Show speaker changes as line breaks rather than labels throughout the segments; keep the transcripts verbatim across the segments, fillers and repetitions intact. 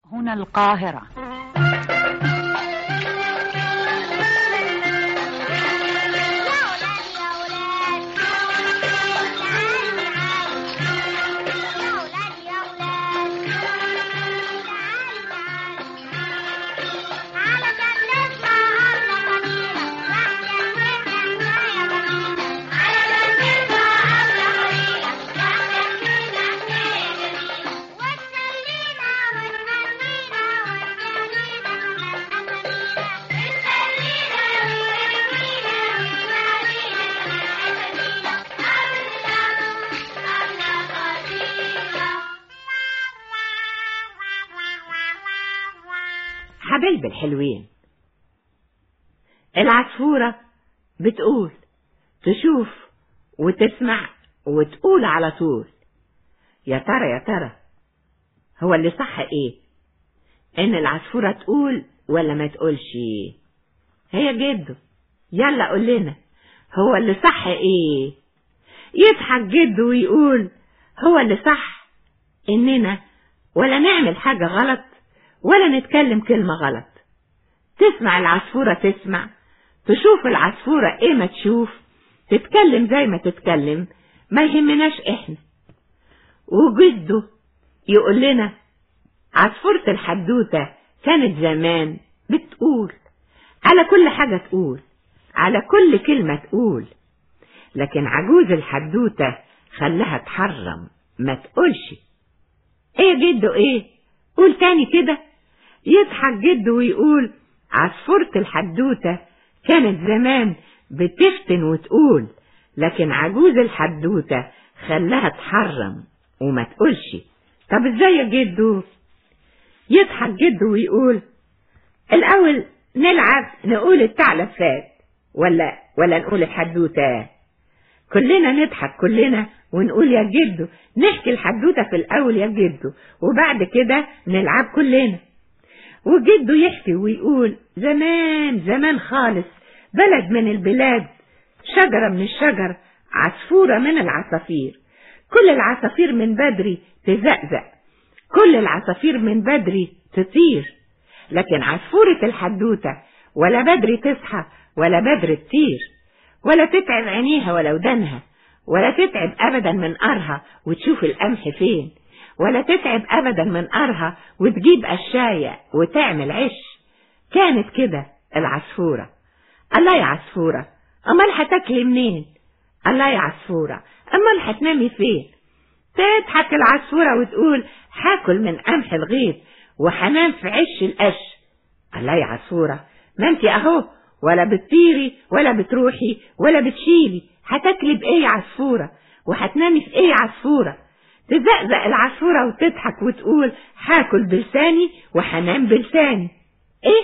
هنا القاهرة.
حبايب الحلوين، العصفورة بتقول تشوف وتسمع وتقول على طول. يا ترى يا ترى هو اللي صح ايه، ان العصفورة تقول ولا ما تقولش؟ هي جده، يلا قول لنا هو اللي صح ايه. يضحك جده ويقول هو اللي صح اننا ولا نعمل حاجة غلط ولا نتكلم كلمة غلط. تسمع العصفورة تسمع، تشوف العصفورة ايه ما تشوف، تتكلم زي ما تتكلم، ما يهمناش احنا. وجده يقول لنا عصفورة الحدوتة كانت زمان بتقول على كل حاجة، تقول على كل كلمة تقول، لكن عجوز الحدوتة خلاها تحرم ما تقولش. ايه جده ايه؟ قول تاني كده. يضحك جده ويقول عصفورة الحدوتة كانت زمان بتفتن وتقول، لكن عجوز الحدوتة خلاها تحرم وما تقولش. طب ازاي يا جدو؟ يضحك جده ويقول الاول نلعب نقول الثعلب فات ولا ولا نقول الحدوتة؟ كلنا نضحك كلنا ونقول يا جدو، نحكي الحدوتة في الاول يا جدو وبعد كده نلعب كلنا. وجده يحكي ويقول زمان زمان خالص، بلد من البلاد، شجرة من الشجر، عصفورة من العصافير، كل العصافير من بدري تزقزق، كل العصافير من بدري تطير، لكن عصفورة الحدوتة ولا بدري تصحى ولا بدري تطير، ولا تتعب عينيها ولا ودانها، ولا تتعب أبدا من قرها وتشوف القمح فين، ولا تتعب أبدا من قرها وتجيب قشاية وتعمل عش. كانت كده العصفورة. الله يا عصفورة، أمال هتاكلي منين؟ الله يا عصفورة، أمال هتنامي فين؟ تضحك العصفورة وتقول هاكل من قمح الغيط وحنام في عش القش. الله يا عصفورة، ما انتي اهو ولا بتطيري ولا بتروحي ولا بتشيلي، هتاكلي بايه يا عصفورة؟ وهتنامي في ايه يا عصفورة؟ تزقزق العصفورة وتضحك وتقول هاكل بلساني وحنام بلساني. ايه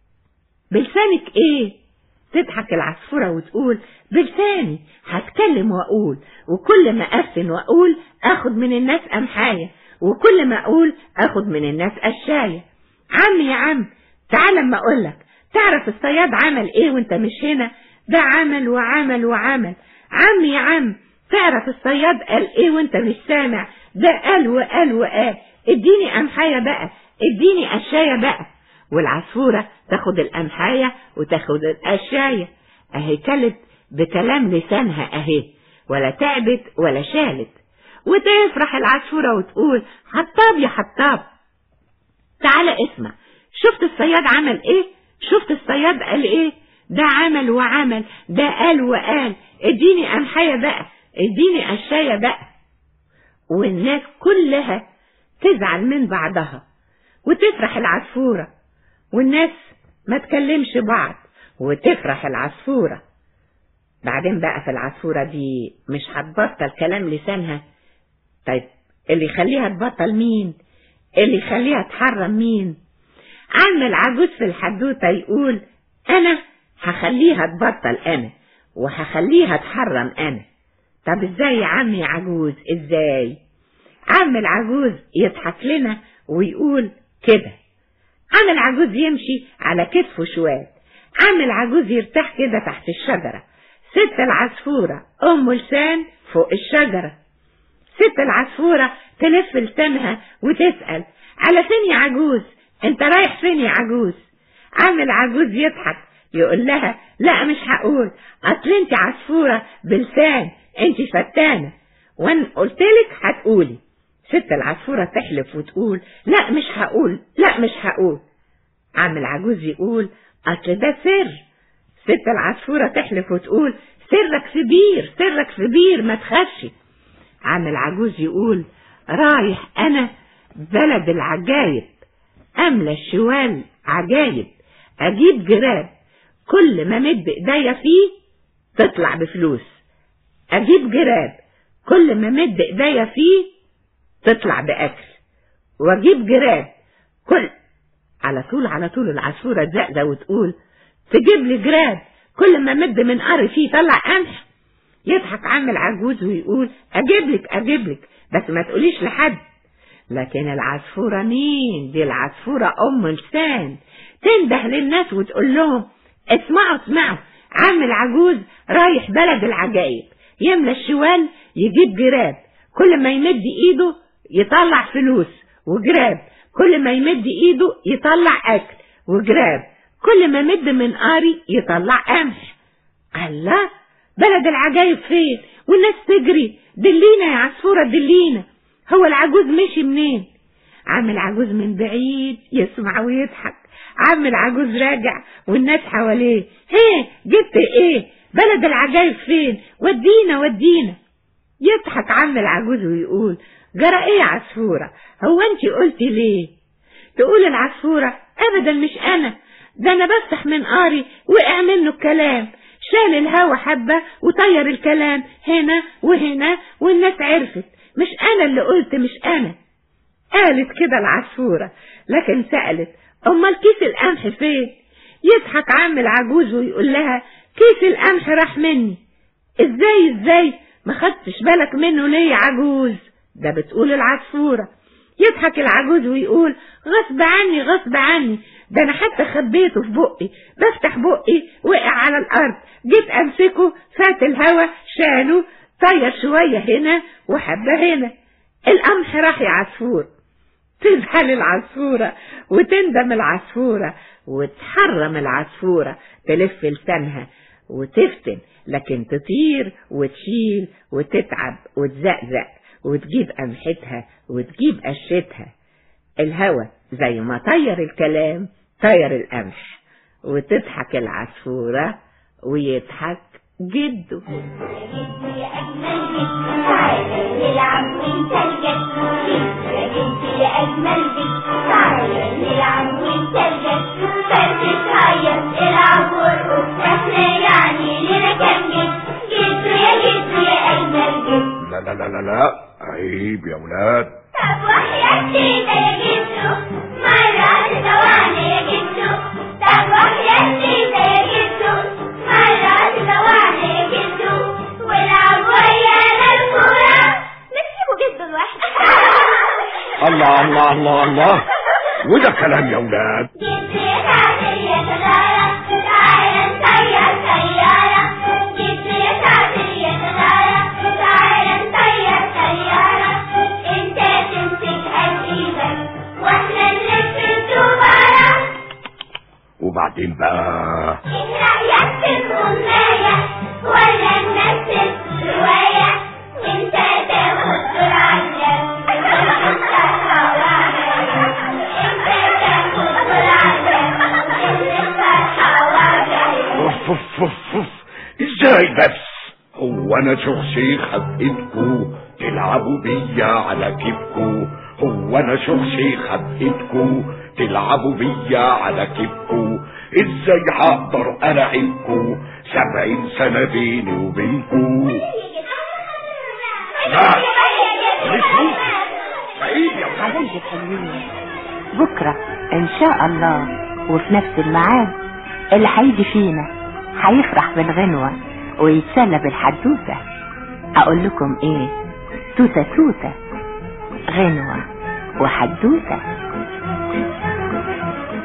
بلسانك ايه؟ تضحك العصفورة وتقول بلساني هتكلم واقول، وكل ما افتن واقول اخد من الناس قمحاية، وكل ما اقول اخد من الناس قشاية. عم يا عم تعال اما اقولك، تعرف الصياد عمل ايه وانت مش هنا؟ ده عمل وعمل وعمل. عم يا عم تعرف الصياد قال ايه وانت مش سامع؟ ده قال وقال وقال. اديني قمحاية بقى، اديني قشاية بقى. والعصفورة تاخد القمحاية وتاخد القشاية، اهي كلت بكلام لسانها اهي، ولا تعبت ولا شالت. وتفرح العصفورة وتقول حطاب يا حطاب، تعالى اسمع، شفت الصياد عمل ايه؟ شفت الصياد قال ايه؟ ده عمل وعمل، ده قال وقال. اديني قمحاية بقى، اديني قشاية بقى. والناس كلها تزعل من بعضها وتفرح العصفورة، والناس ما تكلمش بعض وتفرح العصفورة. بعدين بقى في العصفورة دي مش هتبطل كلام لسانها. طيب اللي يخليها تبطل مين؟ اللي يخليها تحرم مين؟ عم العجوز في الحدوتة يقول انا هخليها تبطل انا، وهخليها تحرم انا. طب ازاي يا عم يا عجوز ازاي؟ عم العجوز يضحك لنا ويقول كده. عم العجوز يمشي على كتفه شوال، عم العجوز يرتاح كده تحت الشجرة، ست العصفورة ام لسان فوق الشجرة، ست العصفورة تلف لسانها وتسأل: على فين يا عجوز؟ انت رايح فين يا عجوز؟ عم العجوز يضحك يقول لها: لا مش هقول، اصل انت عصفورة بلسان، انت فتانة، وان قلتلك هتقولي. ست العصفورة تحلف وتقول: لا مش هقول، لا مش هقول. عم العجوز يقول: اصل ده سر. ست العصفورة تحلف وتقول: سرك كبير، سرك كبير، ما تخافش. عم العجوز يقول: رايح انا بلد العجايب، املى الشوال عجايب، اجيب جراب كل ما مد ايديا فيه تطلع بفلوس، اجيب جراب كل ما مد ايديا فيه تطلع باكل، واجيب جراب كل على طول على طول العصفورة تزقزق وتقول: تجيب لي جراب كل ما مد من قري فيه طلع قمح. يضحك عم العجوز ويقول: اجيب لك اجيب لك، بس ما تقوليش لحد. لكن العصفورة مين؟ دي العصفورة ام لسان، تنده للناس وتقول لهم: اسمعوا اسمعوا، عم العجوز رايح بلد العجائب، يملى الشوال يجيب جراب كل ما يمد ايده يطلع فلوس، وجراب كل ما يمد ايده يطلع اكل، وجراب كل ما مد من قاري يطلع قمح. الله، بلد العجايب فين؟ والناس تجري: دلينا يا عصفورة دلينا، هو العجوز مشي منين؟ عم العجوز من بعيد يسمع ويضحك. عم العجوز راجع والناس حواليه: هيه جبت ايه؟ بلد العجايب فين؟ ودينا ودينا. يضحك عم العجوز ويقول: جرى ايه يا عصفورة؟ هو انتي قلتي ليه؟ تقول العصفورة: ابدا مش انا، ده انا بفتح من قاري وقع منه الكلام، شال الهوا حبة وطير الكلام هنا وهنا والناس عرفت، مش انا اللي قلت، مش انا. قالت كده العصفورة، لكن سألت: امال كيس القمح فين؟ يضحك عم العجوز ويقول لها: كيس القمح راح مني. ازاي ازاي ما خدتش بالك منه ليه يا عجوز؟ ده بتقول العصفورة. يضحك العجوز ويقول: غصب عني غصب عني، ده انا حتى خبيته في بقي، بفتح بقي وقع على الارض، جيت امسكه فات الهوا شاله، طير شوية هنا وحبة هنا، القمح راح يا عصفور. تزعل العصفورة وتندم العصفورة وتحرم العصفورة، تلف لسانها وتفتن، لكن تطير وتشيل وتتعب وتزقزق وتجيب قمحتها وتجيب قشتها. الهوا زي ما طير الكلام طير القمح، وتضحك العصفورة ويضحك جده.
يا أجمل بيت تعالى نلعب وانت الجد، يا جد يا أجمل بيت تعالى نلعب وانت الجد، فرد تعيط العب وارقص احنا يعني لنا كام جد، جد يا جد يا أجمل جد.
لا لا لا لا لا، عيب يا ولاد.
طب وحياة تيتا يا جدو مرة تدوعنا يا جدو، طب وحياة تيتا يا جدو مرة تدوعنا يا جدو، والعب ويانا الكورة نسيبه جدو لوحده.
الله الله الله الله، وده كلام يا ولاد.
جدو يا تعدل يا تدارة تعالى نطير سيارة، جدو يا تعدل يا تدارة تعالى نطير سيارة، انت تمسك ايدك واحنا نلف الدوبارة.
وبعدين بقى
إن رأيك في الغناية ولا نمثل رواية، وانت تاخد دور عندك انت حواجع، انت تاخد دور عندك انت حواجع.
اوف اوف اوف اوف، ازاي بس؟ هو انا شخصي خبيتكو تلعبوا بيا على كيفكو؟ هو انا شخصي خبيتكو تلعبوا بيا على كيفكو؟ ازاي هقدر العبكو؟ سبعين سنة بيني وبينكو. لا مش ممكن. بعيد يا
حبايبي الحلوين، بكرة ان شاء الله وفي نفس الميعاد اللي هيجي فينا هيفرح بالغنوة ويتسلى بالحدوتة. اقول لكم ايه؟ توتة توتة، غنوة وحدوتة.